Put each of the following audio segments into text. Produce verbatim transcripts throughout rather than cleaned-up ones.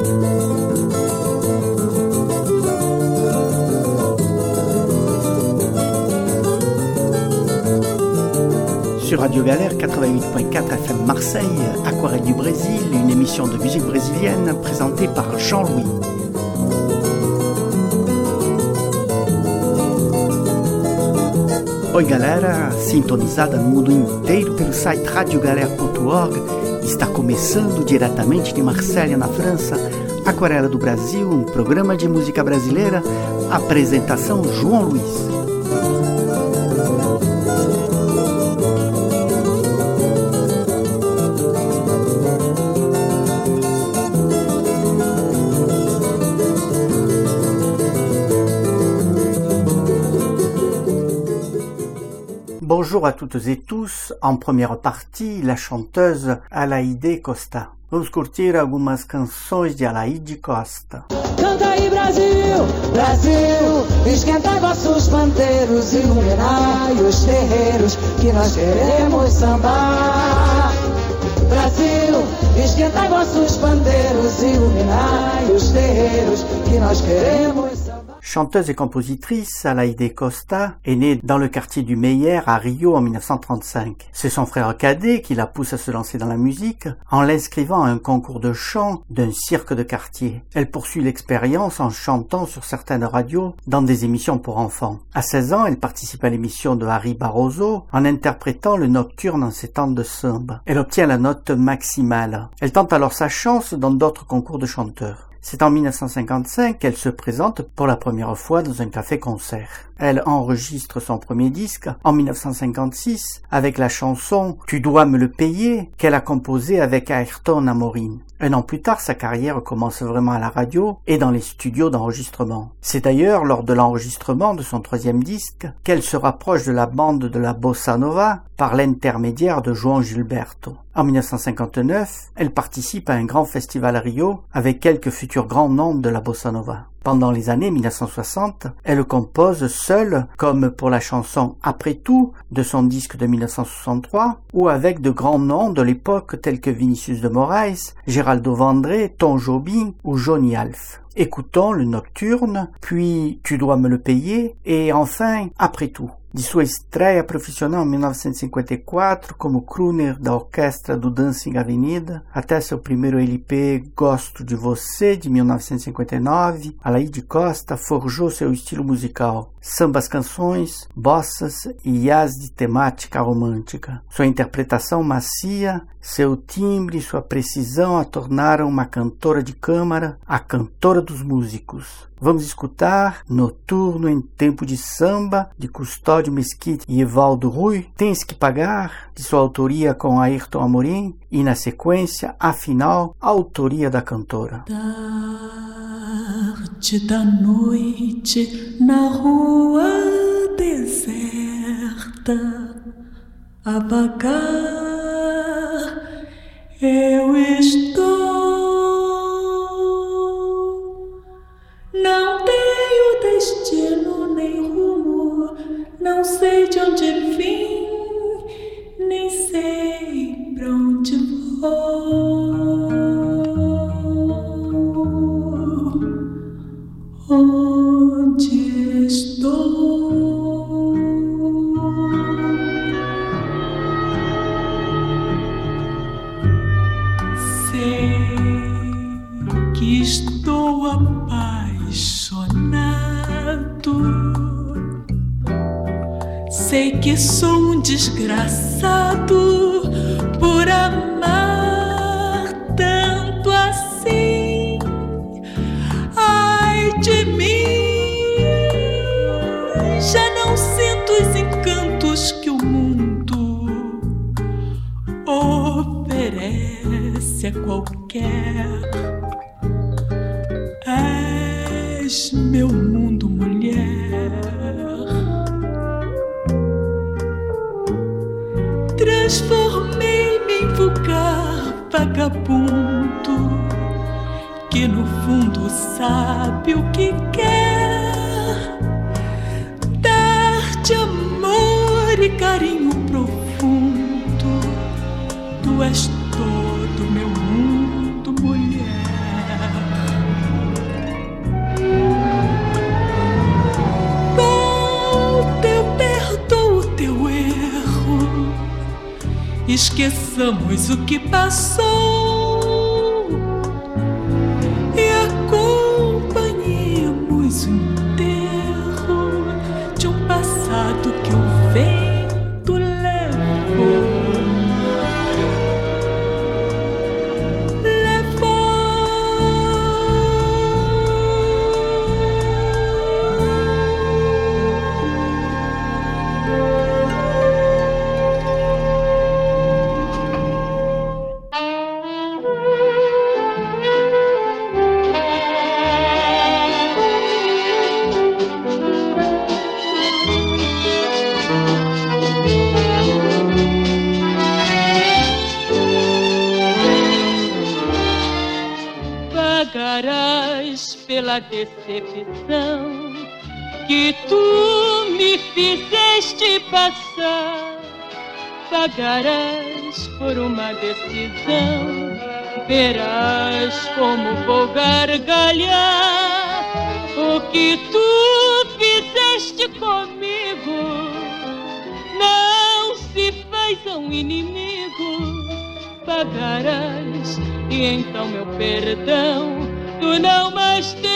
Sur Radio Galère quatre-vingt-huit point quatre F M Marseille, Aquarelle du Brésil, une émission de musique brésilienne présentée par Jean-Louis. Oi galera, sintonizada no mundo inteiro pelo site radio galera ponto org, está começando diretamente de Marselha, na França, Aquarela do Brasil, um programa de música brasileira, apresentação João Luiz. Bonjour à toutes et tous, en première partie, la chanteuse Alaide Costa. Vamos curtir algumas canções de Alaide Costa. Canta aí Brasil, Brasil, esquenta vossos pandeiros, iluminai os terreiros, que nós queremos sambar. Brasil, esquenta vossos pandeiros, iluminai os terreiros, que nós queremos sambar. Chanteuse et compositrice, Alaide Costa est née dans le quartier du Meyer à Rio en dix-neuf cent trente-cinq. C'est son frère cadet qui la pousse à se lancer dans la musique en l'inscrivant à un concours de chant d'un cirque de quartier. Elle poursuit l'expérience en chantant sur certaines radios dans des émissions pour enfants. À seize ans, elle participe à l'émission de Harry Barroso en interprétant le nocturne en ces temps de samba. Elle obtient la note maximale. Elle tente alors sa chance dans d'autres concours de chanteurs. C'est en dix-neuf cent cinquante-cinq qu'elle se présente pour la première fois dans un café-concert. Elle enregistre son premier disque en dix-neuf cent cinquante-six avec la chanson « Tu dois me le payer » qu'elle a composée avec Ayrton Amorim. Un an plus tard, sa carrière commence vraiment à la radio et dans les studios d'enregistrement. C'est d'ailleurs lors de l'enregistrement de son troisième disque qu'elle se rapproche de la bande de la Bossa Nova par l'intermédiaire de João Gilberto. En dix-neuf cent cinquante-neuf, elle participe à un grand festival à Rio avec quelques futurs grands noms de la Bossa Nova. Pendant les années dix-neuf cent soixante, elle compose seule, comme pour la chanson « Après tout » de son disque de dix-neuf cent soixante-trois, ou avec de grands noms de l'époque tels que Vinicius de Moraes, Geraldo Vandré, Tom Jobim ou Johnny Alf. Écoutons le Nocturne, puis « Tu dois me le payer » et enfin « Après tout ». De sua estreia profissional em mil novecentos e cinquenta e quatro como crooner da orquestra do Dancing Avenida, até seu primeiro L P Gosto de Você, de mil novecentos e cinquenta e nove, Alaide Costa forjou seu estilo musical, sambas canções, bossas e jazz de temática romântica. Sua interpretação macia, seu timbre e sua precisão a tornaram uma cantora de câmara, a cantora dos músicos. Vamos escutar Noturno em Tempo de Samba, de Custódio Mesquita e Evaldo Rui, Tens que Pagar, de sua autoria com Ayrton Amorim, e na sequência, afinal, a autoria da cantora. Tarde da noite, na rua deserta, a vagar, eu estou. Não tenho destino nem rumo, não sei de onde vim, nem sei pra onde vou. Onde estou? Sei que estou apaixonado, sei que sou um desgraçado por amar tanto assim. Ai de mim, já não sinto os encantos que o mundo oferece a qualquer. És meu mundo, mulher. Transformei-me em vulgar vagabundo que no fundo sabe o que quer. Dar-te amor e carinho profundo. Tu és todo meu mundo, mulher. esqueçamos o que passou e acompanhemos o enterro de um passado que o vento levou. Pela decepção que tu me fizeste passar, pagarás por uma decisão, verás como vou gargalhar. O que tu fizeste comigo não se faz a um inimigo, pagarás e então meu perdão tu não mais terás.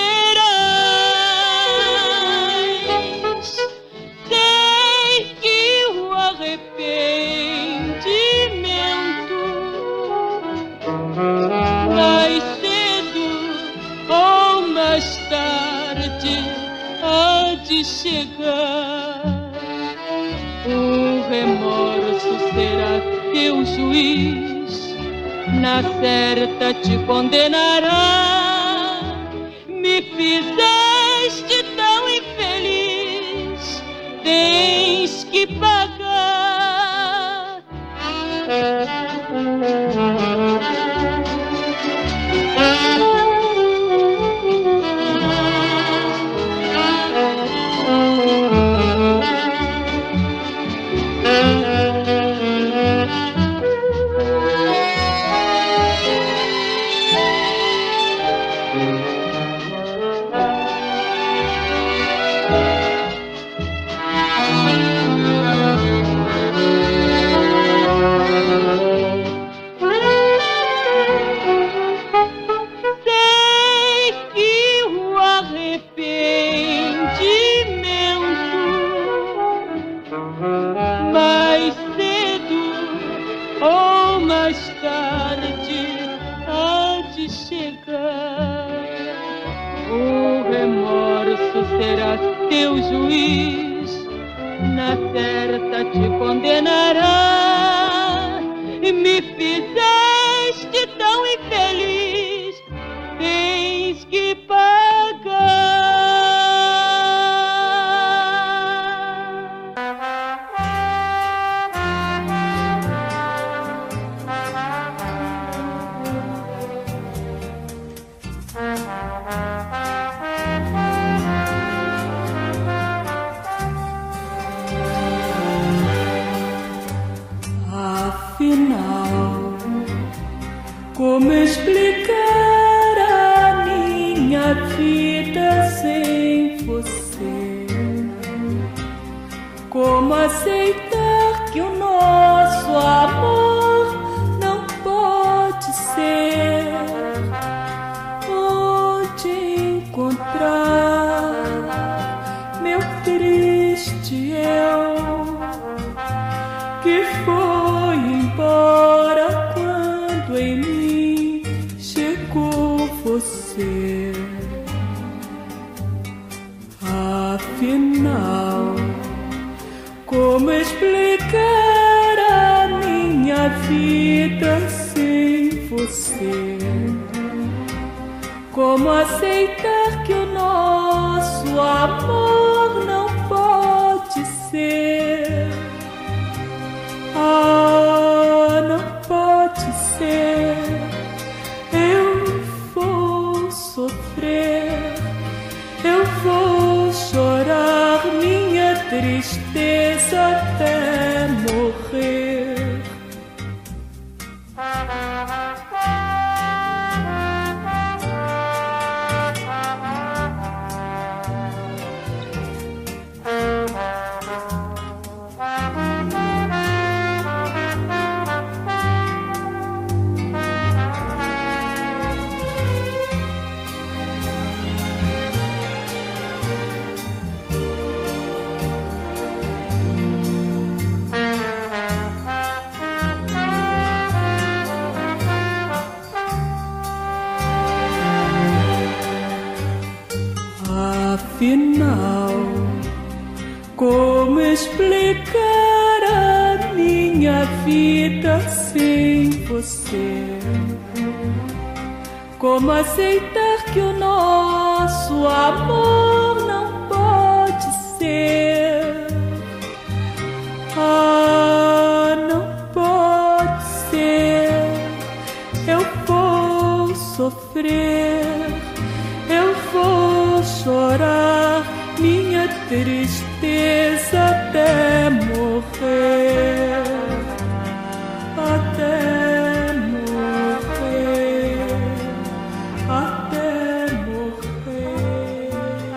Sei que o arrependimento mais cedo ou mais tarde há de chegar. O remorso será teu juiz, na certa te condenará. Me fizeste tão infeliz, tens que pagar. Serás teu juiz, na certa te condenará. Me fizeste tão infeliz, tens que pagar. Afinal, como explicar a minha vida sem você? Como aceitar que o nosso amor não pode ser? Onde encontrar meu triste eu, que foi embora quando em mim chegou você? Afinal, como explicar a minha vida sem você? Como aceitar que o nosso amor não pode ser? Ah, não pode ser. Eu vou sofrer, eu vou chorar minha tristeza até morrer. afinal, como explicar a minha vida sem você? Como aceitar que o nosso amor não pode ser? Ah, não pode ser. Eu vou sofrer, eu vou chorar minha tristeza até morrer, até morrer, até morrer.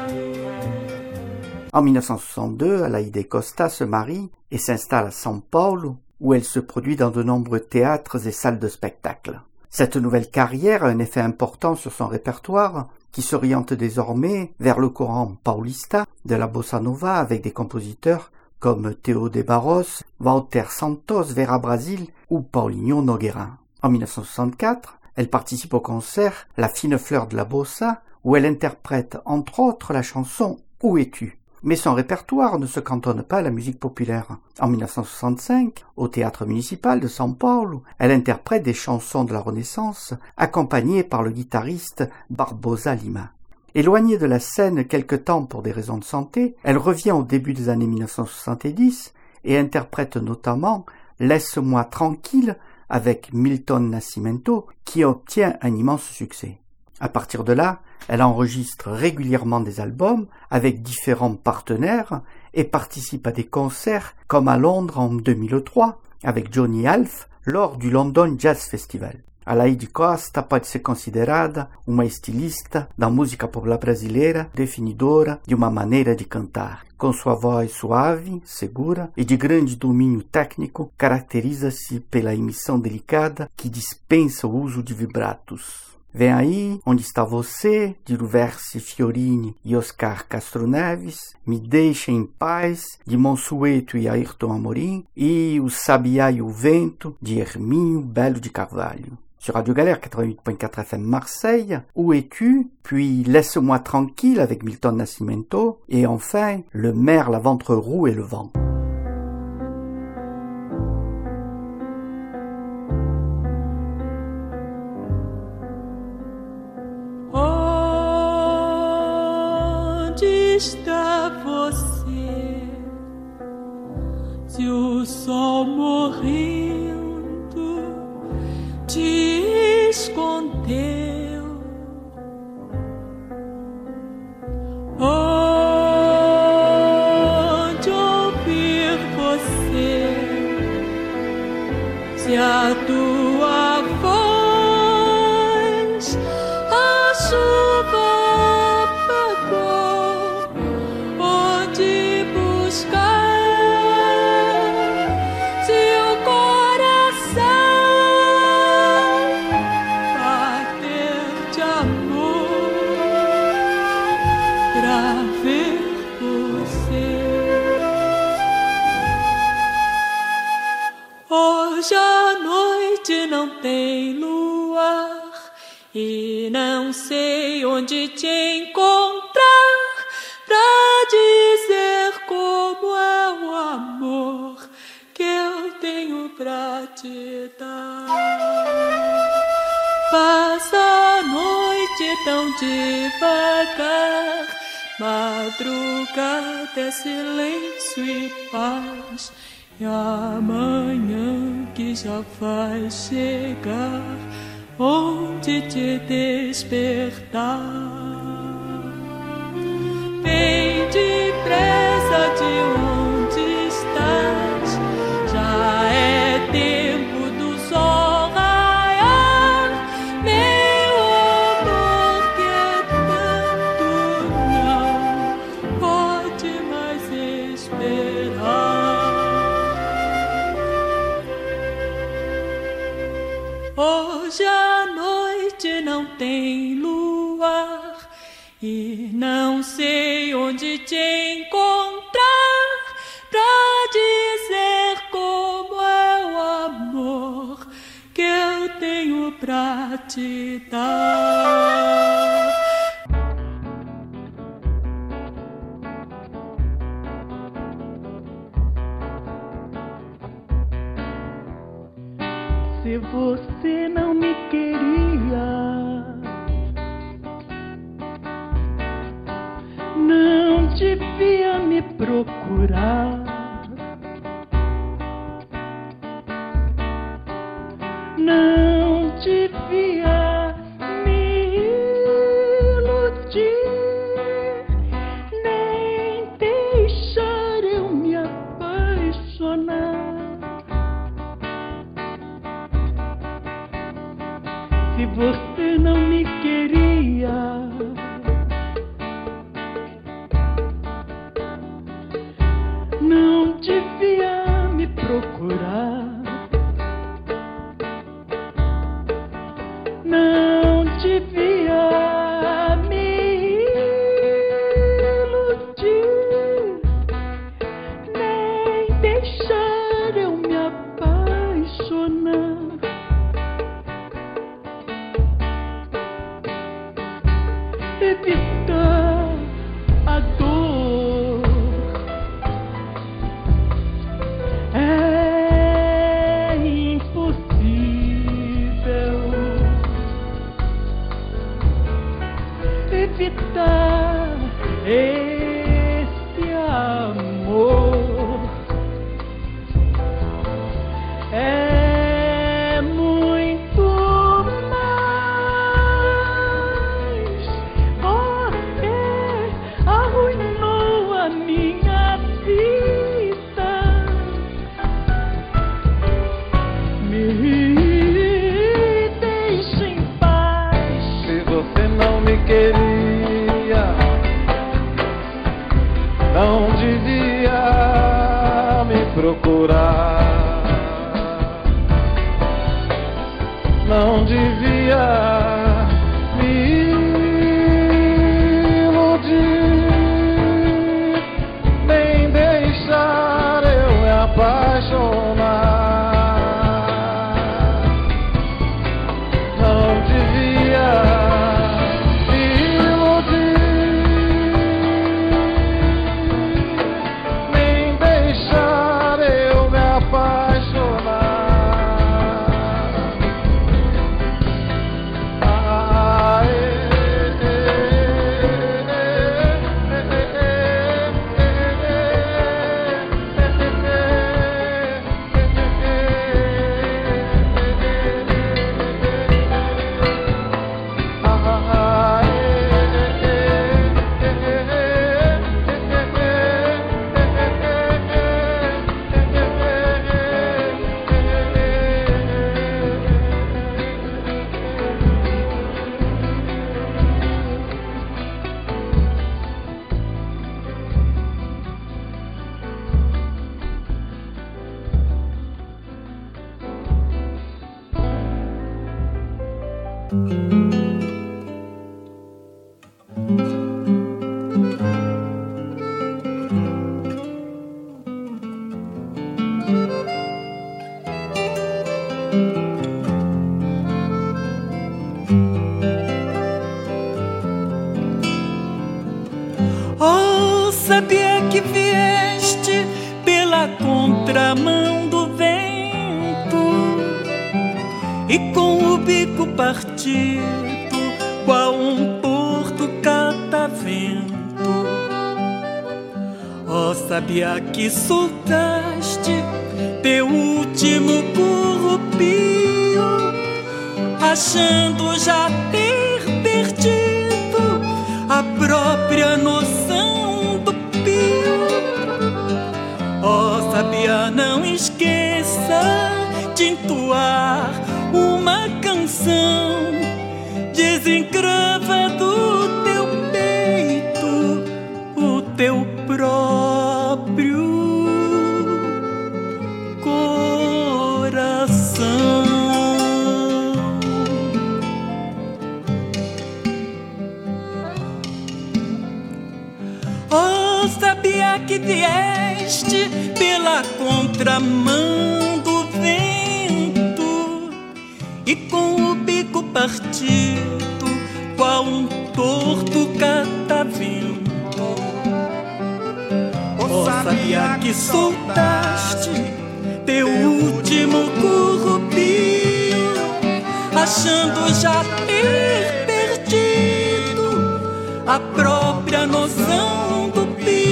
En mille neuf cent soixante-deux, Alaïde Costa se marie et s'installe à São Paulo, où elle se produit dans de nombreux théâtres et salles de spectacle. Cette nouvelle carrière a un effet important sur son répertoire, qui s'oriente désormais vers le courant paulista de la bossa nova avec des compositeurs comme Théo de Barros, Walter Santos, Vera Brasil ou Paulinho Nogueira. En mille neuf cent soixante-quatre, elle participe au concert La fine fleur de la bossa, où elle interprète entre autres la chanson Où es-tu? Mais son répertoire ne se cantonne pas à la musique populaire. En mille neuf cent soixante-cinq, au théâtre municipal de São Paulo, elle interprète des chansons de la Renaissance, accompagnée par le guitariste Barbosa Lima. Éloignée de la scène quelque temps pour des raisons de santé, elle revient au début des années mille neuf cent soixante-dix et interprète notamment Laisse-moi tranquille avec Milton Nascimento, qui obtient un immense succès. À partir de là, elle enregistre régulièrement des albums avec différents partenaires et participe à des concerts comme à Londres en deux mille trois avec Johnny Alf lors du London Jazz Festival. Alaïde Costa pode ser considerada uma estilista da música popular brasileira definidora de uma maneira de cantar. Com sua voz suave, segura e de grande domínio técnico, caracteriza-se pela emissão delicada que dispensa o uso de vibratos. Vem aí, Onde Está Você, de Luversi Fiorini e Oscar Castro Neves, Me Deixa em Paz, de Monsueto e Ayrton Amorim, e O Sabiá e o Vento, de Hermínio Belo de Carvalho. Sur Radio Galère quatre-vingt-huit point quatre F M Marseille, Où es-tu? Puis Laisse-moi tranquille avec Milton Nascimento, et enfin Le merle à ventre roux et le vent. Está você, se o sol morrendo te escondeu, onde ouvir você, se a tua voz a chuva tem luar e não sei onde te encontrar pra dizer como é o amor que eu tenho pra te dar. Passa a noite tão devagar, madrugada é silêncio e paz, e amanhã que já vai chegar, onde te despertar. Vem depressa de onde estás, já é tempo do sol raiar. Meu amor que é tanto não pode mais esperar. Hoje a noite não tem luar e não sei onde te encontrar pra dizer como é o amor que eu tenho pra te dar. devia me procurar. Não devia me iludir, nem deixar eu me apaixonar. Se você não me queria, não devia me procurar. Não devia me iludir, nem deixar eu me apaixonar. Evitar a dor é impossível. Evitar esse amor é muito mais. Você arruinou a minha vida. Me deixe em paz. Se você não me queria, não devia me procurar. Não devia me iludir, nem deixar eu me apaixonar. Não devia me iludir, nem deixar eu me apaixonar. Ah, eh, eh, Oh, sabia que vieste pela contramão do vento e com o bico partido, qual um torto catavento. Oh, sabia que soltaste teu último currupio, achando já ter perdido a própria noção do pio. Oh, sabia, não esqueça de entoar uma canção, desencrava do teu peito o teu próprio coração. Oh, sabia que vieste pela contramão do vento e com o bico partido, qual um torto catavento. Oh, sabia que soltaste teu último currupio, achando já ter perdido a própria noção do pio.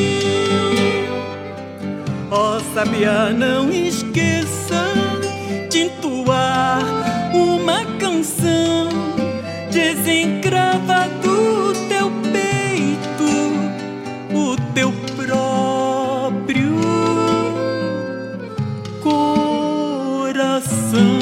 sabiá, não esqueça de entoar uma canção, desencrava do teu peito o teu próprio coração.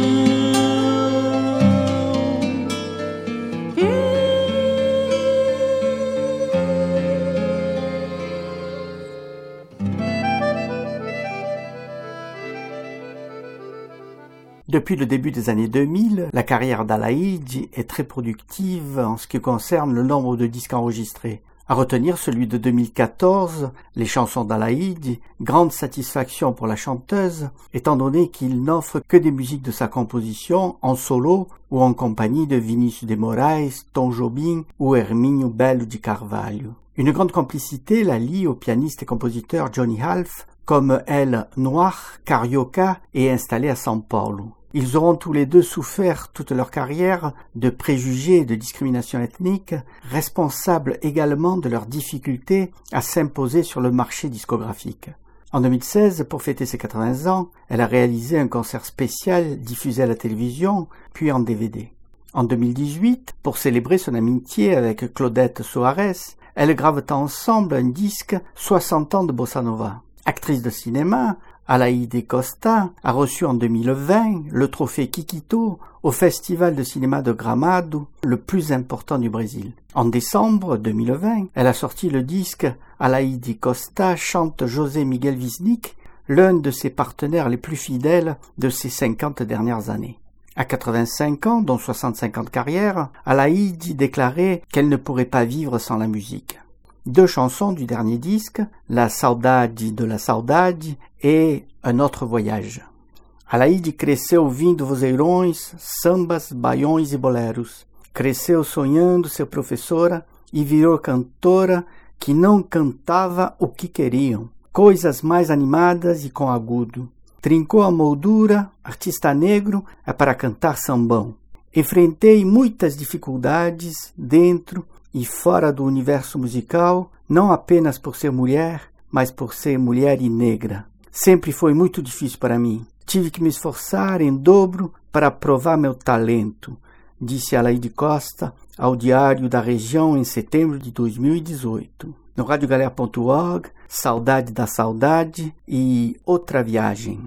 Depuis le début des années deux mille, la carrière d'Alaïdji est très productive en ce qui concerne le nombre de disques enregistrés. À retenir celui de deux mille quatorze, les chansons d'Alaïdji, grande satisfaction pour la chanteuse, étant donné qu'il n'offre que des musiques de sa composition en solo ou en compagnie de Vinícius de Moraes, Tom Jobim ou Hermínio Belo de Carvalho. Une grande complicité la lie au pianiste et compositeur Johnny Half, comme El Noir Carioca est installé à São Paulo. Ils auront tous les deux souffert toute leur carrière de préjugés et de discrimination ethnique, responsables également de leur difficulté à s'imposer sur le marché discographique. En deux mille seize, pour fêter ses quatre-vingts ans, elle a réalisé un concert spécial diffusé à la télévision, puis en D V D. En deux mille dix-huit, pour célébrer son amitié avec Claudette Soares, elles gravent ensemble un disque soixante ans de bossa nova. Actrice de cinéma, Alaïde Costa a reçu en deux mille vingt le trophée Kikito au Festival de cinéma de Gramado, le plus important du Brésil. En décembre deux mille vingt, elle a sorti le disque Alaïde Costa chante José Miguel Wisnik, l'un de ses partenaires les plus fidèles de ces cinquante dernières années. À quatre-vingt-cinq ans, dont soixante-cinq ans de carrière, Alaïdji déclarait qu'elle ne pourrait pas vivre sans la musique. Deux chansons du dernier disque, La Saudade de la Saudade et Un Autre Voyage. Alaïdji cresceu ouvindo vozeirões, sambas, baiões e boleros. Cresceu sonhando ser professora e virou cantora que não cantava o que queriam. Coisas mais animadas e com agudo. Trincou a moldura, artista negro é para cantar sambão. Enfrentei muitas dificuldades dentro e fora do universo musical, não apenas por ser mulher, mas por ser mulher e negra. Sempre foi muito difícil para mim. Tive que me esforçar em dobro para provar meu talento, disse Alaíde Costa ao Diário da Região em setembro de dois mil e dezoito. No rádio galera ponto org, Saudade da Saudade e Outra Viagem.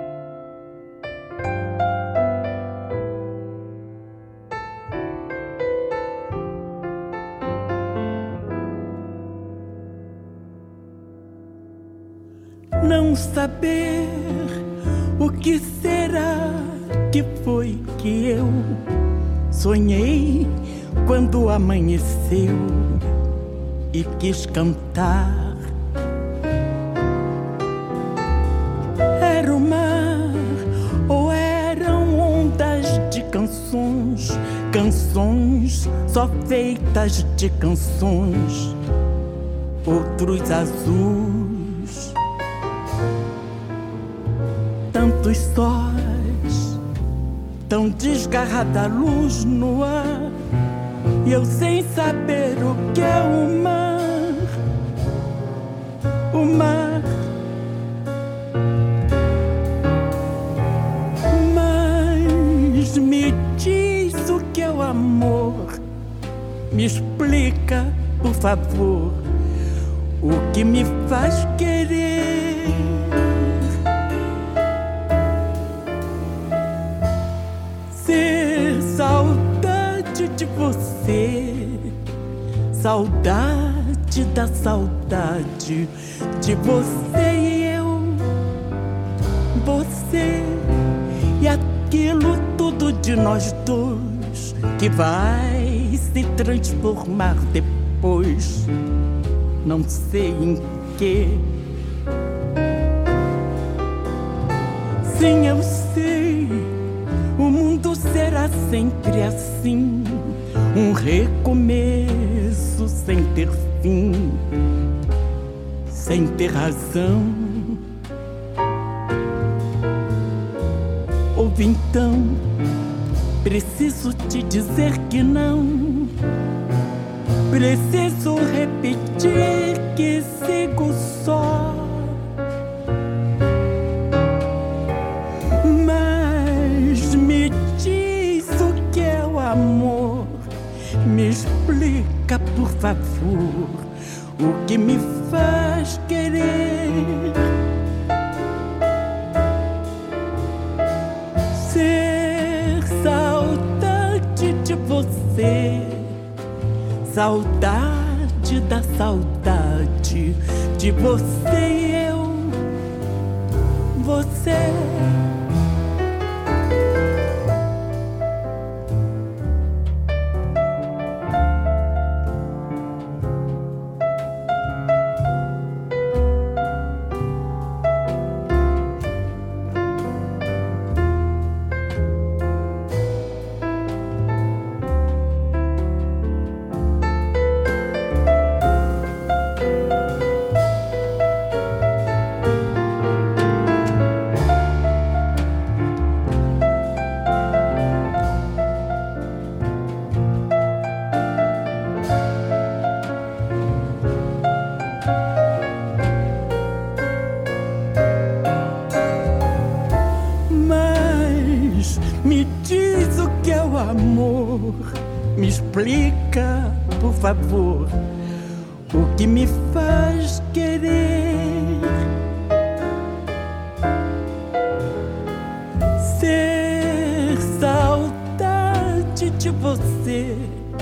Não saber o que será que foi que eu sonhei quando amanheceu e quis cantar. Era o mar ou eram ondas de canções, canções só feitas de canções, outros azuis. Tantos sóis, tão desgarrada a luz no ar, e eu sem saber o que é o mar, o mar. Mas me diz o que é o amor, me explica, por favor, o que me faz querer. Saudade de você, saudade da saudade de você e eu, você e aquilo tudo de nós dois que vai se transformar depois, não sei em que. Sim, eu sei. O mundo será sempre assim, um recomeço sem ter fim, sem ter razão. Ouve então, preciso te dizer que não, preciso repetir que sigo só. me explica, por favor, o que me faz querer ser saudade de você, saudade da saudade de você e eu, você. Me explica, por favor, o que me faz querer ser saudade de você,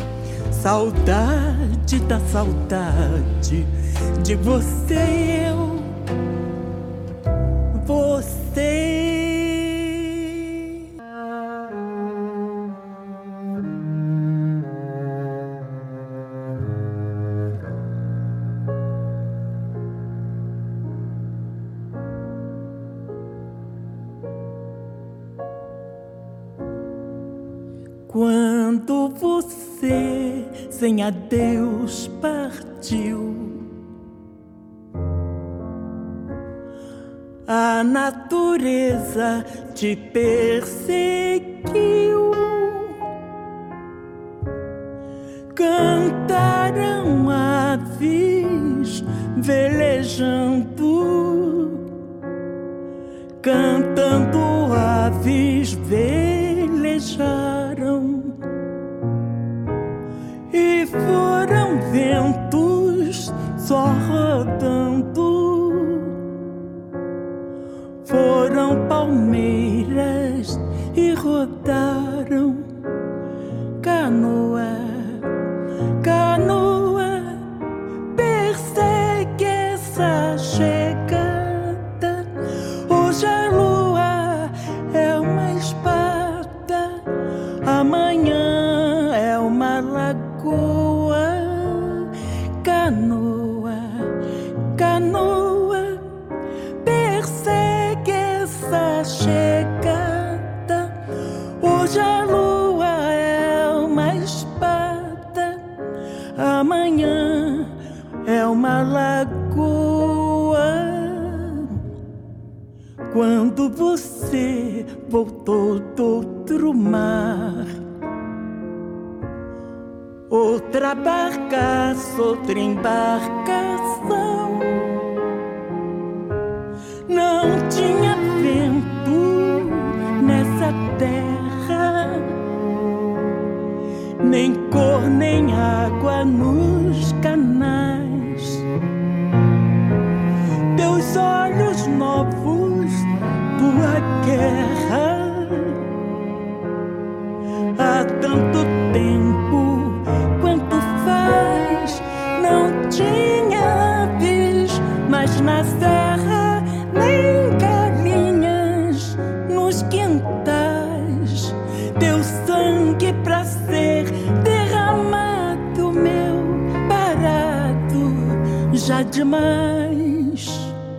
saudade da saudade de você e eu, você. Quando você, sem adeus, partiu, a natureza te perseguiu. Cantaram aves velejando, cantando aves velejaram. E foram ventos só rodando, foram palmeiras e rodaram. Canoa, canoa, persegue essa chegada. Hoje a lua é uma espada, amanhã é uma lagoa. Canoa, canoa, persegue essa chegada. Hoje a lua é uma espada, amanhã é uma lagoa. Quando você voltou do outro mar, outra barcaça, outra embarcação, não tinha vento nessa terra, nem cor, nem água nos canais. Teus olhos novos, tua guerra, há tanto tempo quanto faz, não tinha aves, mas na serra nem galinhas nos quintais. Teu sangue pra ser derramado, meu barato, já demais.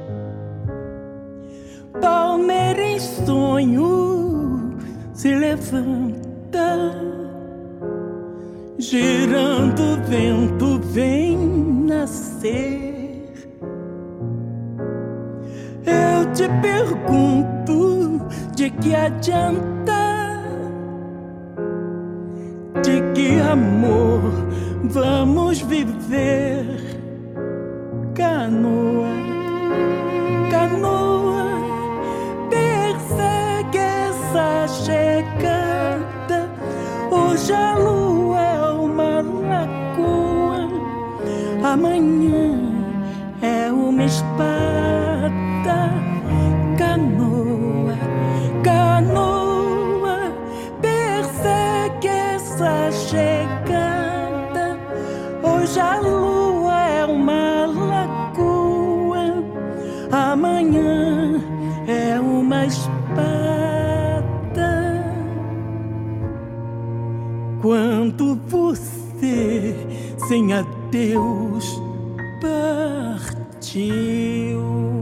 Palmeira em sonho se levanta, girando o vento vem nascer. Eu te pergunto, de que adianta? De que amor vamos viver? Canoa, canoa, persegue essa chegada. Hoje a lua é uma Amanhã é uma espada, canoa, canoa, persegue essa chegada. Hoje a lua é uma lagoa, amanhã é uma espada. Quando você sem adeus partiu.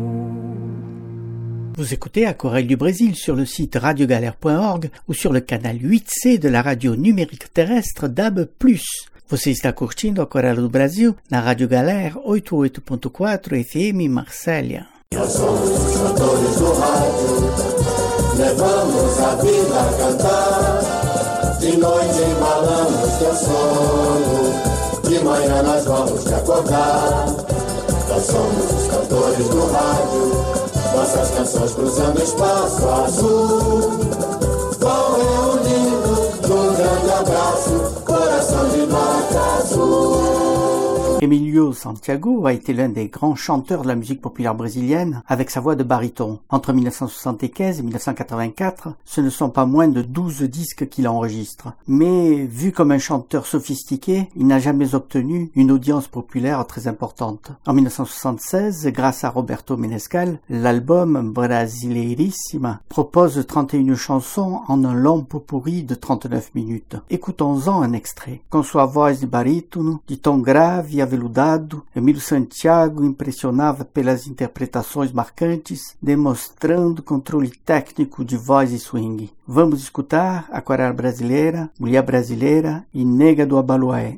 Vous écoutez Aquarelle du Brésil sur le site radio galère point org ou sur le canal huit C de la radio numérique terrestre D A B plus. Você está curtindo Aquarelle do Brasil na Rádio Galera oitenta e oito ponto quatro F M Marsella. Nós somos os cantores do rádio, levamos a vida a cantar. De noite embalamos teu sono, de manhã nós vamos te acordar. Nós somos os cantores do rádio, nossas canções cruzando o espaço azul. Vão reunindo num grande abraço, coração de nota azul. Emilio Santiago a été l'un des grands chanteurs de la musique populaire brésilienne avec sa voix de baryton. Entre mille neuf cent soixante-quinze et mille neuf cent quatre-vingt-quatre, ce ne sont pas moins de douze disques qu'il enregistre. Mais vu comme un chanteur sophistiqué, il n'a jamais obtenu une audience populaire très importante. En mille neuf cent soixante-seize, grâce à Roberto Menescal, l'album Brasileirissima propose trente et une chansons en un long pot-pourri de trente-neuf minutes. Écoutons-en un extrait. Com sua voz de barítono, de tom grave e aveludado, Emílio Santiago impressionava pelas interpretações marcantes, demonstrando controle técnico de voz e swing. Vamos escutar Aquarela Brasileira, Mulher Brasileira e Nega do Abaloé.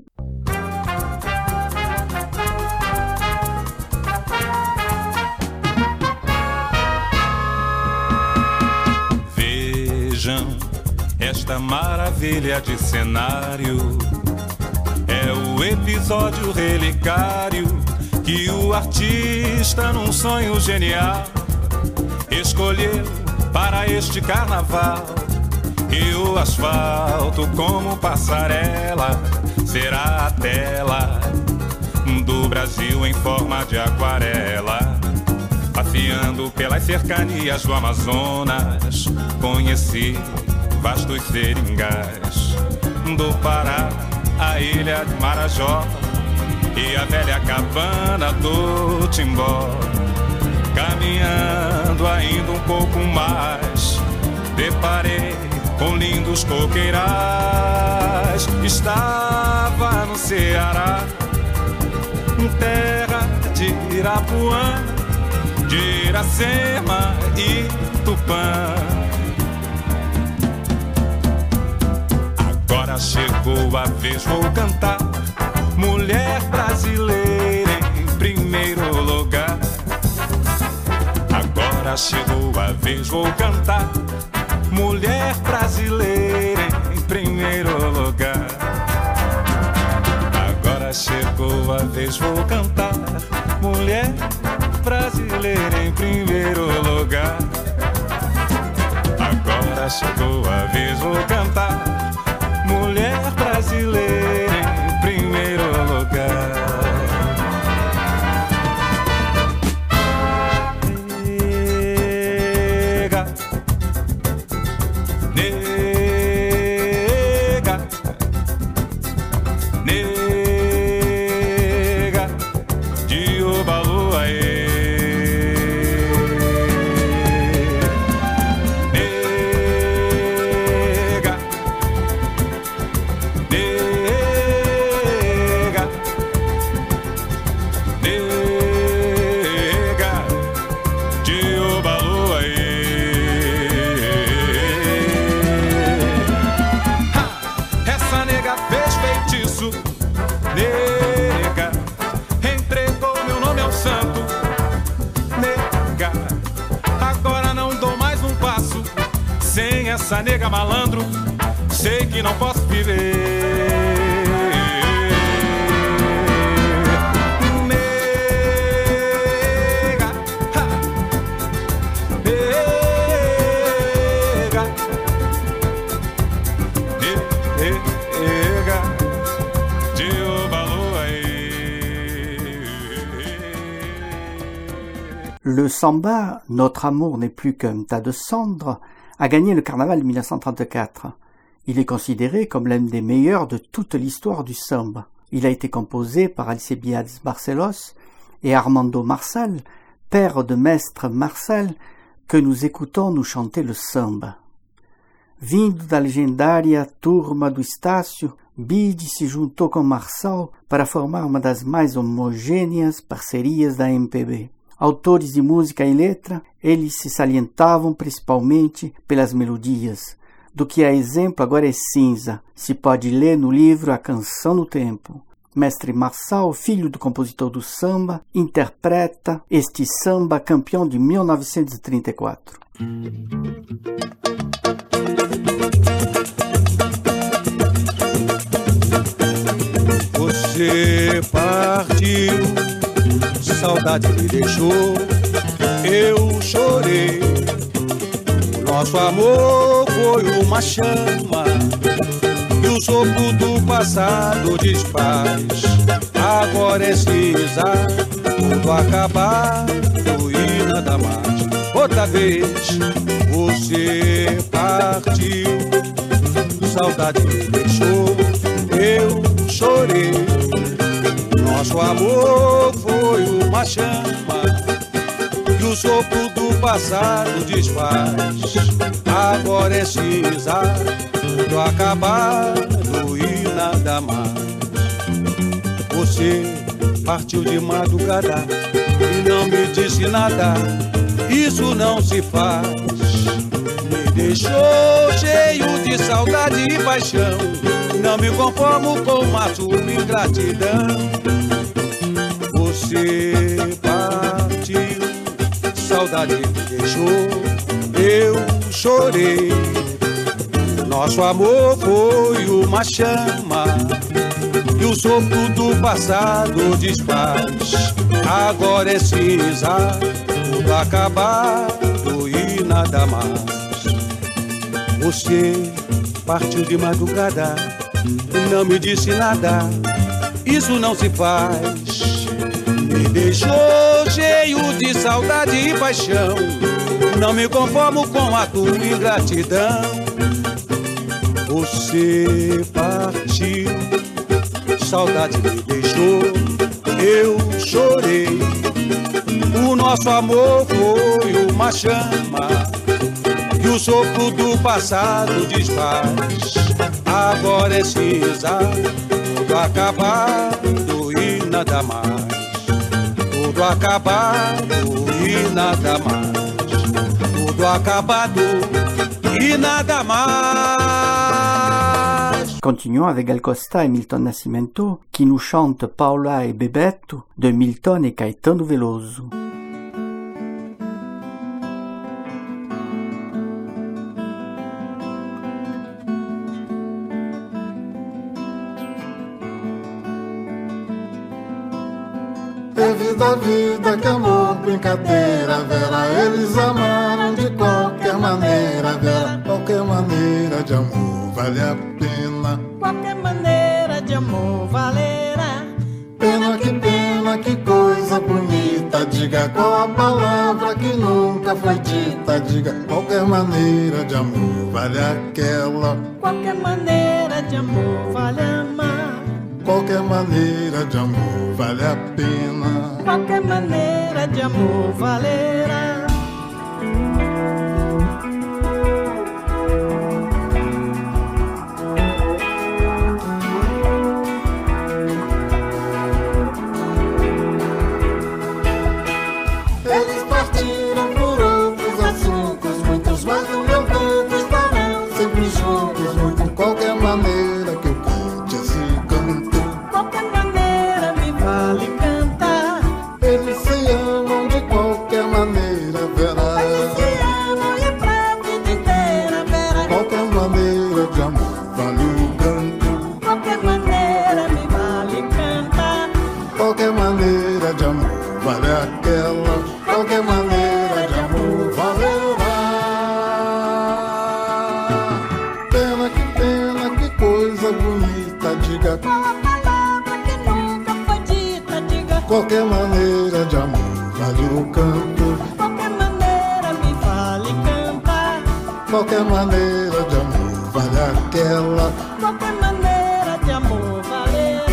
Vejam esta maravilha de cenário. É o episódio relicário que o artista, num sonho genial, escolheu para este carnaval. E o asfalto, como passarela, será a tela do Brasil em forma de aquarela. Passeando pelas cercanias do Amazonas, conheci vastos seringais do Pará, a ilha de Marajó e a velha cabana do Timbó. Caminhando ainda um pouco mais, deparei com lindos coqueirais. Estava no Ceará, terra de Irapuã, de Iracema e Tupã. Agora chegou a vez, vou cantar Mulher Brasileira em primeiro lugar. Agora chegou a vez, vou cantar Mulher Brasileira em primeiro lugar. Agora chegou a vez, vou cantar Mulher Brasileira em primeiro lugar. Agora chegou a vez, vou cantar Mulher Brasileira em primeiro lugar. Nega, nega, nega de Obaloaê. Essa nega malandro, sei que não posso viver. Nega, ha, nega, nega de Obaloaê. Le samba, Notre amour n'est plus qu'un tas de cendres, a gagné le carnaval de mille neuf cent trente-quatre. Il est considéré comme l'un des meilleurs de toute l'histoire du samba. Il a été composé par Alcibiades Barcelos et Armando Marsal, père de Mestre Marsal, que nous écoutons nous chanter le samba. Vindo da legendária turma do Estácio, Bide se juntou com Marçal para formar uma das mais homogêneas parcerias da M P B. Autores de música e letra, eles se salientavam principalmente pelas melodias. Do que é exemplo agora é cinza, se pode ler no livro A Canção do Tempo. Mestre Marçal, filho do compositor do samba, interpreta este samba campeão de mil novecentos e trinta e quatro. Você partiu, saudade me deixou, eu chorei. Nosso amor foi uma chama e o sopro do passado desfaz. Agora é cinza, tudo acabado e nada mais. Outra vez você partiu, saudade me deixou, eu chorei. Nosso amor foi uma chama e o sopro do passado desfaz. Agora é cinza, tudo acabado e nada mais. Você partiu de madrugada e não me disse nada, isso não se faz. Me deixou cheio de saudade e paixão, não me conformo com a sua ingratidão. Você partiu, saudade me deixou, eu chorei. Nosso amor foi uma chama e o sopro do passado desfaz. Agora é cinza, tudo acabado e nada mais. Você partiu de madrugada e não me disse nada, isso não se faz. Me deixou cheio de saudade e paixão, não me conformo com a tua ingratidão. Você partiu, saudade me deixou, eu chorei. O nosso amor foi uma chama e o sopro do passado desfaz. Agora é cinza, tudo acabado e nada mais. Tudo acabado e nada mais. Tudo acabado e nada mais. Continuons avec Gal Costa et Milton Nascimento qui nous chantent Paula et Bebeto de Milton et Caetano Veloso. É vida, vida, que amor, brincadeira, Vera. Eles amaram de qualquer maneira, Vera. Qualquer maneira de amor vale a pena. Qualquer maneira de amor valerá. Pena, que pena, que coisa bonita. Diga qual a palavra que nunca foi dita. Diga qualquer maneira de amor vale aquela. Qualquer maneira de amor vale amar. Qualquer maneira de amor vale a pena. Qualquer maneira de amor valerá. Eles partiram por outros assuntos, muitos, mas no meu canto estarão sempre juntos. Muito, qualquer maneira que eu cante esse canto. Qualquer maneira me vale cantar. Eles se amam de qualquer maneira, Vera. Eles se amam e pra vida inteira, Vera. Qualquer maneira de amor vale o canto. Qualquer maneira me vale cantar. Qualquer maneira de amor vale aquela. Qualquer maneira de amor valerá. Pena, que pena, que coisa bonita. Diga qual a palavra que nunca foi dita. Diga qualquer maneira de amor vale o canto. qualquer maneira de amor vale aquela. Qualquer maneira de amor valerá.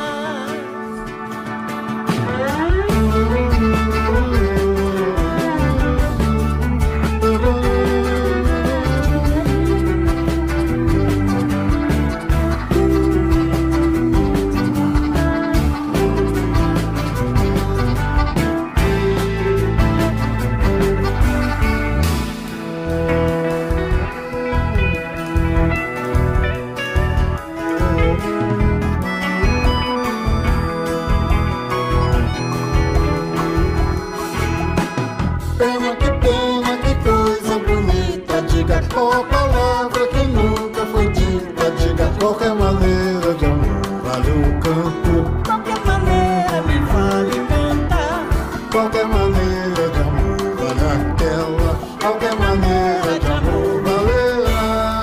Pena, que pena, que coisa bonita. Diga qual palavra que nunca foi dita. Diga qualquer maneira de amor vale o canto. Qualquer maneira me vale cantar. Qualquer maneira de amor vale aquela. Qualquer maneira de amor valerá.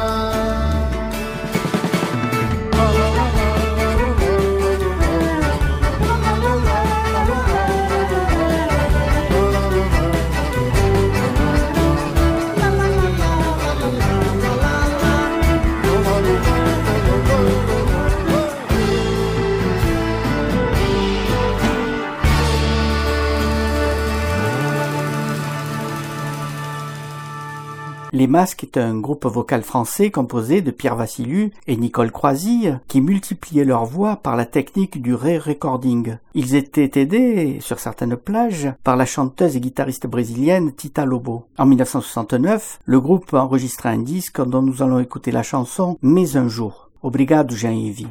Les Masques est un groupe vocal français composé de Pierre Vassilu et Nicole Croisille qui multipliaient leur voix par la technique du re-recording. Ils étaient aidés, sur certaines plages, par la chanteuse et guitariste brésilienne Tita Lobo. En mille neuf cent soixante-neuf, le groupe a enregistré un disque dont nous allons écouter la chanson « Mais un jour ». Obrigado, Jean-Yves.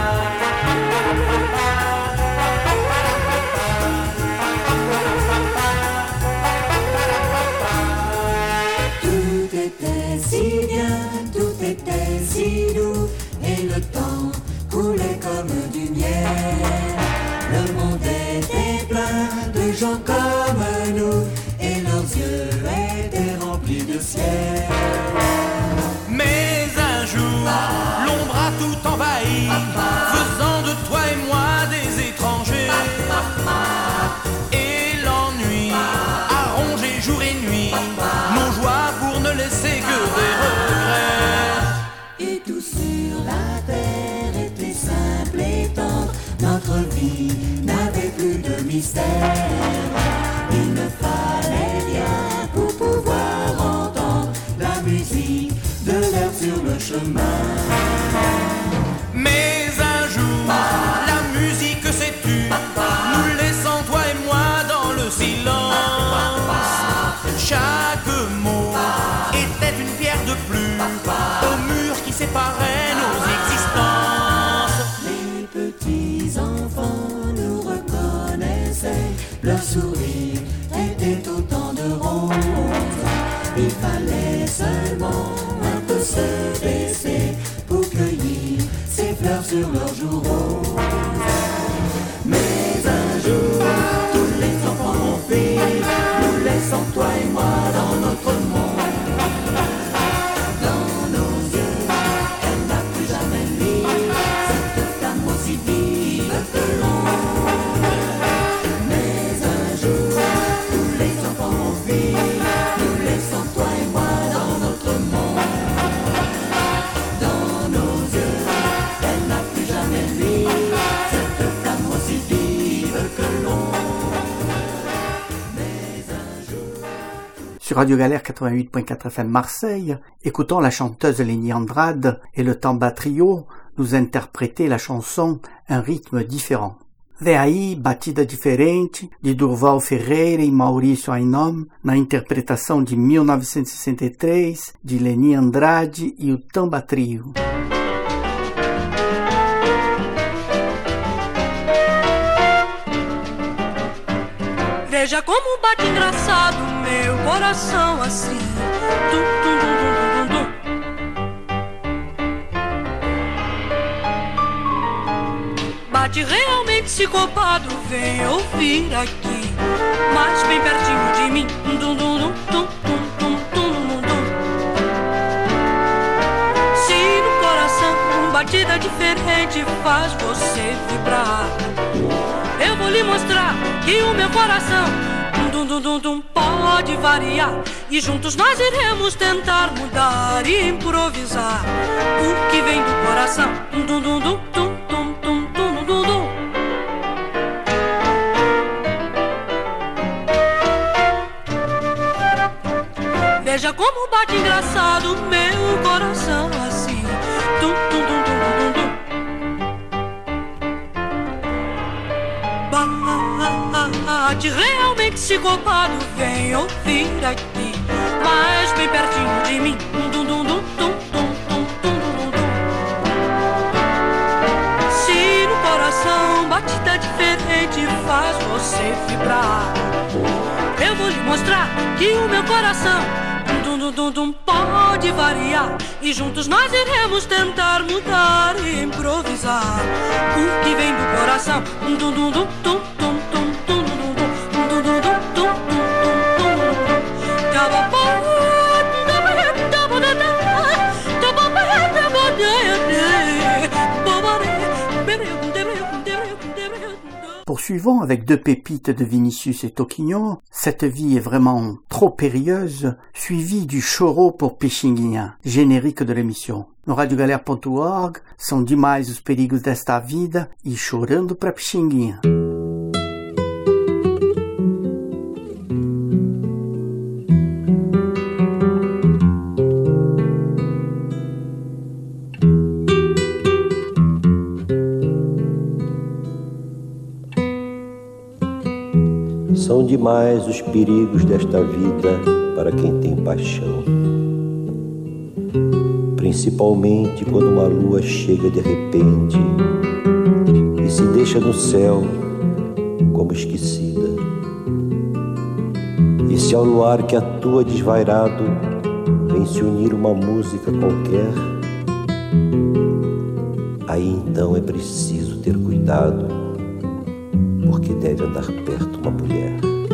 Si bien, tout était si doux, et le temps coulait comme du miel. Le monde était plein de gens comme nous, et leurs yeux étaient remplis de ciel. Mais un jour, l'ombre a tout envahi, faisant de toi et moi des étrangers. Et l'ennui a rongé jour et nuit nos joies pour ne laisser que des regrets. Et tout sur la terre était simple et tendre. Notre vie n'avait plus de mystère. Il ne fallait rien pour pouvoir entendre la musique de l'air sur le chemin. Mais un jour, la musique s'est tue, nous laissant toi et moi dans le silence. Chaque mot était une pierre de plus au mur qui séparait nos existences. Les petits enfants nous reconnaissaient, leur sourire était autant de roses. Il fallait seulement un peu se baisser pour cueillir ces fleurs sur leurs joues roses. Mais un jour, tous les enfants ont fui, nous laissant toi et moi dans notre monde. Dans nos yeux, elle n'a plus jamais mis cette flamme aussi vive que l'ombre. Mais un jour, tous les enfants ont fui, nous laissant toi et moi dans notre monde. Dans nos yeux, elle n'a plus jamais mis cette flamme aussi vive que l'ombre. Sur Radio Galère quatre-vingt-huit point quatre F M Marseille, écoutons la chanteuse Lénie Andrade et le Tamba Trio nous interpréter la chanson Un rythme différent. Vem aí, Batida Diferente, de Durval Ferreira e Maurício Ainom, na interpretação de mil novecentos e sessenta e três, de Lénie Andrade e o Tamba Trio. Veja como bate engraçado meu coração assim. Tum, tum, tum, tum, tum, tum. Bate realmente psicopado, vem ouvir aqui, mais bem pertinho de mim. Dum, dum, dum, dum, dum, dum, dum, dum. Se no coração uma batida diferente faz você vibrar, eu vou lhe mostrar que o meu coração dum, dum, dum, dum, pode variar. E juntos nós iremos tentar mudar e improvisar o que vem do coração. Dum, dum, dum, dum, dum, dum, dum, dum, dum, dum. Veja como bate engraçado meu coração assim. Dum, dum, dum, dum, dum, dum. Bate realmente psicopado, vem ouvir aqui, mas bem pertinho de mim. Dum, dum, dum, dum, dum, dum, dum, dum, dum. Se no coração batida diferente faz você vibrar, eu vou lhe mostrar que o meu coração dum, dum, dum, dum, pode variar. E juntos nós iremos tentar mudar e improvisar o que vem do coração. Dum, dum, dum, dum, dum, dum, dum, dum, dum, dum, dum, dum, dum, dum, Poursuivons avec deux pépites de Vinicius et Toquinho, Cette vie est vraiment trop périlleuse, suivi du Choro por Pixinguinha, générique de l'émission. No radio galera ponto org, são demais os perigos desta vida e chorando pra Pixinguinha. São demais os perigos desta vida para quem tem paixão. Principalmente quando uma lua chega de repente e se deixa no céu como esquecida. E se ao luar que atua desvairado vem se unir uma música qualquer, aí então é preciso ter cuidado, porque deve andar perto uma mulher.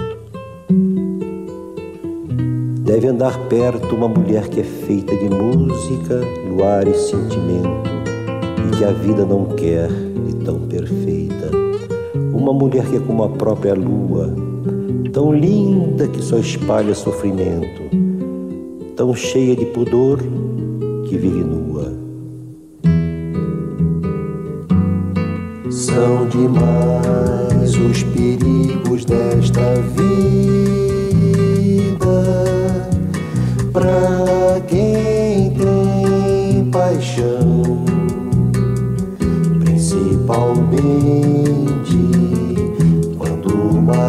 Deve andar perto uma mulher que é feita de música, luar e sentimento, e que a vida não quer de tão perfeita. Uma mulher que é como a própria lua, tão linda que só espalha sofrimento, tão cheia de pudor que vive nua. São demais os perigos desta vida pra quem tem paixão, principalmente quando uma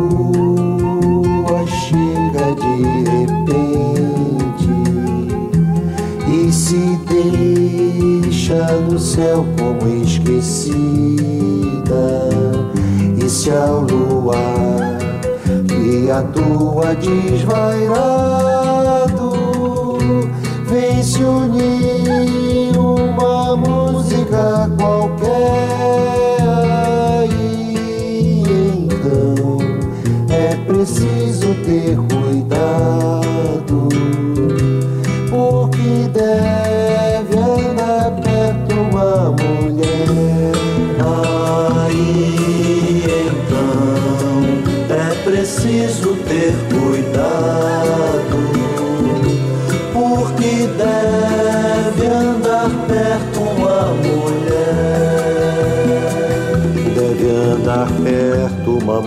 lua chega de repente e se deixa no céu como esquecida. E se ao luar que atua desvairado vem se unir uma música qualquer, aí então é preciso ter cuidado, porque deve andar perto uma mulher. Aí então é preciso ter cuidado, porque deve andar perto uma mulher. Deve andar perto uma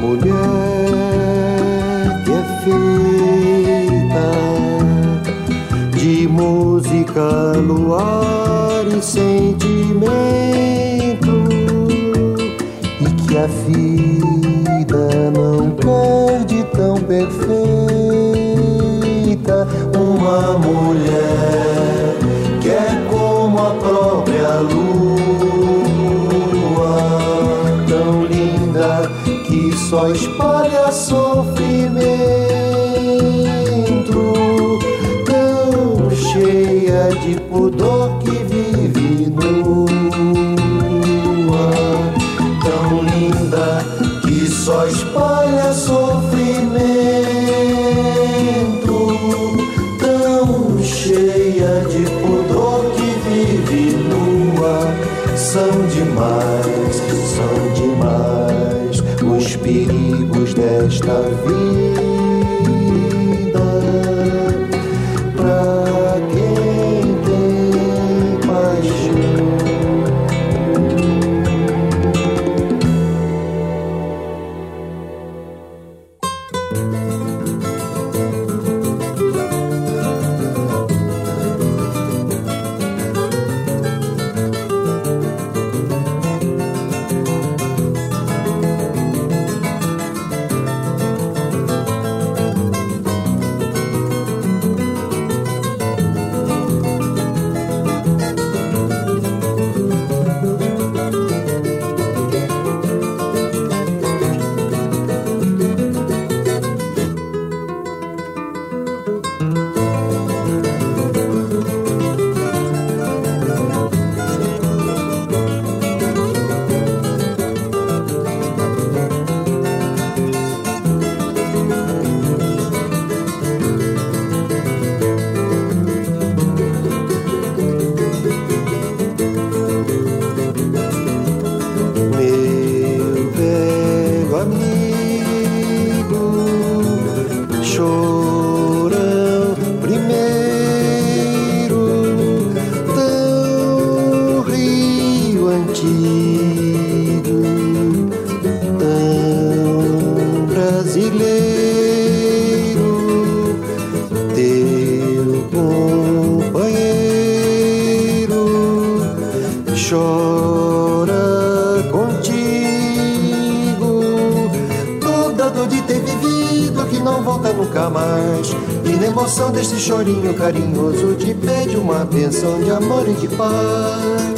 mulher que é feita de música, luar e sentimento, e que a vida não quer de tão perfeita. Uma mulher que é como a própria lua, tão linda que só espalha sofrimento, tão cheia de pudor que vive nua, tão linda que só espalha sofrimento, tão cheia de pudor que vive nua. São demais, são demais os perigos desta vida. Pra quem tem paixão. Desse chorinho carinhoso te pede uma benção de amor e de paz.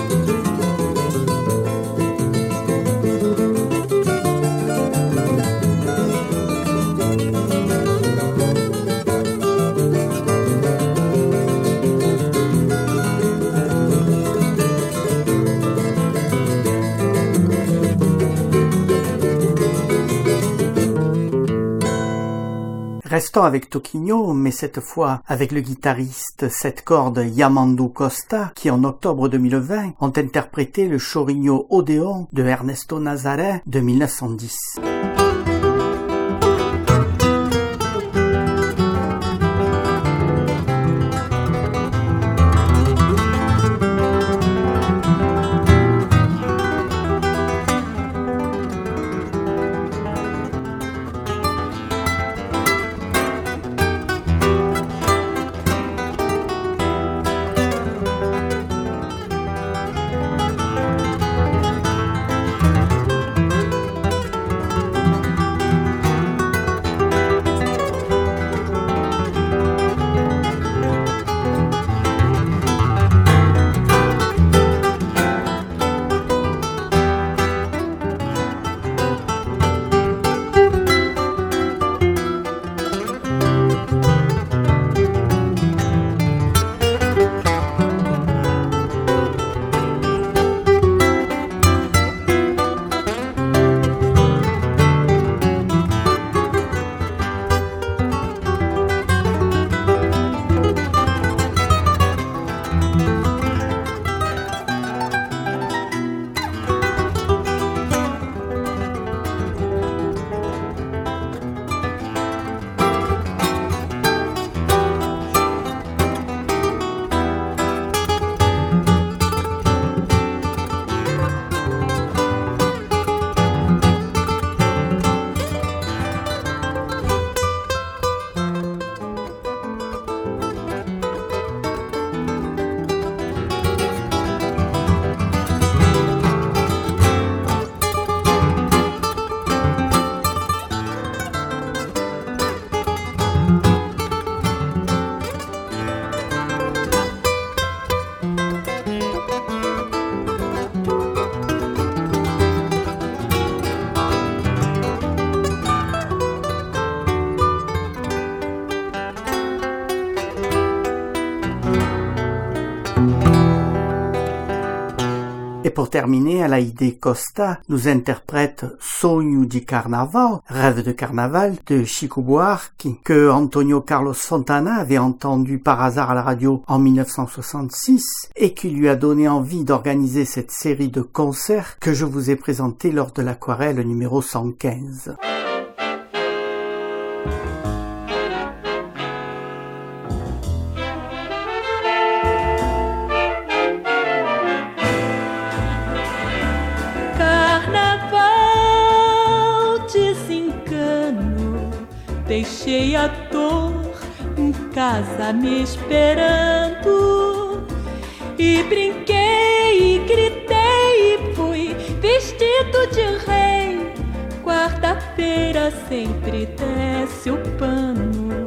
Restons avec Toquinho, mais cette fois avec le guitariste sept cordes Yamandu Costa, qui en octobre deux mille vingt ont interprété le Chorinho Odéon de Ernesto Nazaré de mille neuf cent dix. pour terminer, Alaide Costa nous interprète Sonho de Carnaval, Rêve de carnaval de Chico Buarque, que Antonio Carlos Fontana avait entendu par hasard à la radio en mille neuf cent soixante-six et qui lui a donné envie d'organiser cette série de concerts que je vous ai présentés lors de l'Aquarelle numéro cent quinze. Deixei a dor em casa me esperando e brinquei e gritei e fui vestido de rei. Quarta-feira sempre desce o pano.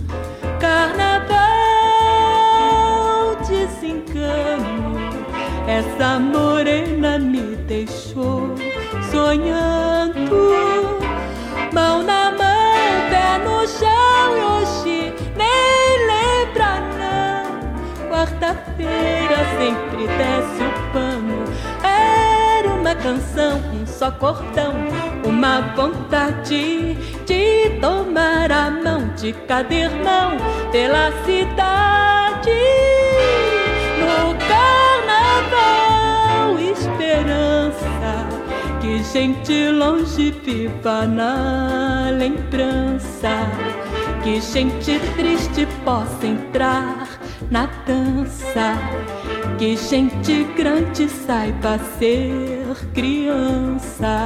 Carnaval, desengano, essa morena me deixou sonhando. Mão na mão, pé no chão e hoje nem lembra não. Quarta-feira sempre desce o pano. Era uma canção, um só cordão, uma vontade de tomar a mão de cada irmão pela cidade. No carnaval, esperança, que gente longe viva na lembrança, que gente triste possa entrar na dança, que gente grande saiba ser criança.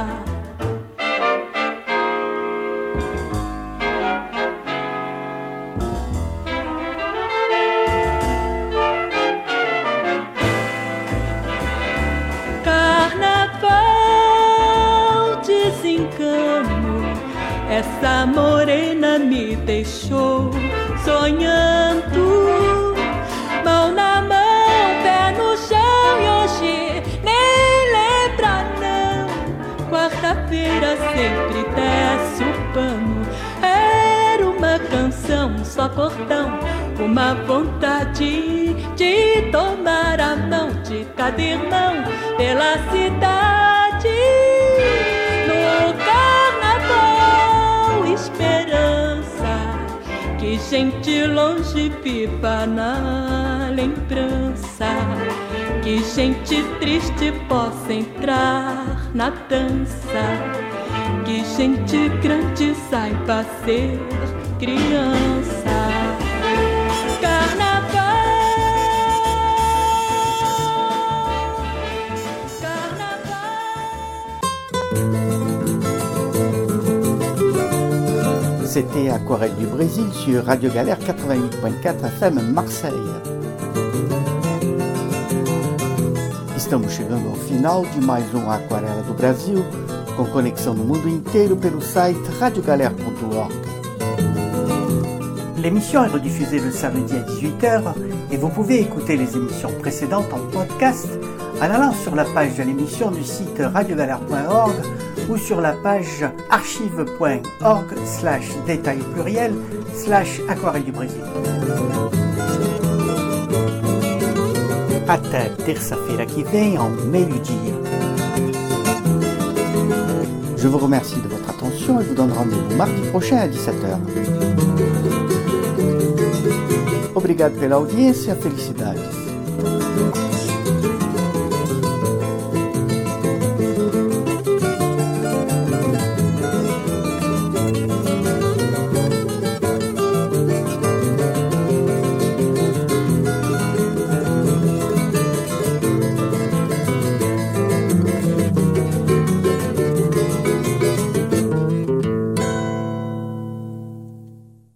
Essa morena me deixou sonhando. Mão na mão, pé no chão e hoje nem lembra não. Quarta-feira sempre desce o pano. Era uma canção, um só cordão, uma vontade de tomar a mão de cada irmão pela cidade. No carnaval, esperança, que gente longe viva na lembrança, que gente triste possa entrar na dança, que gente grande saiba ser criança. C'était Aquarelle du Brésil sur Radio Galère quatre-vingt-huit point quatre F M Marseille. Estamos chegando ao final de mais um Aquarela do Brasil, com conexão no mundo inteiro pelo site radio galère point org. L'émission est rediffusée le samedi à dix-huit heures et vous pouvez écouter les émissions précédentes en podcast en allant sur la page de l'émission du site radio galère point org ou sur la page archive point org slash détail pluriel slash aquarelle du Brésil. Até terça-feira que vem, ao meio-dia. Je vous remercie de votre attention et vous donne rendez-vous mardi prochain à dix-sept heures. Obrigado pela audiência, felicidades.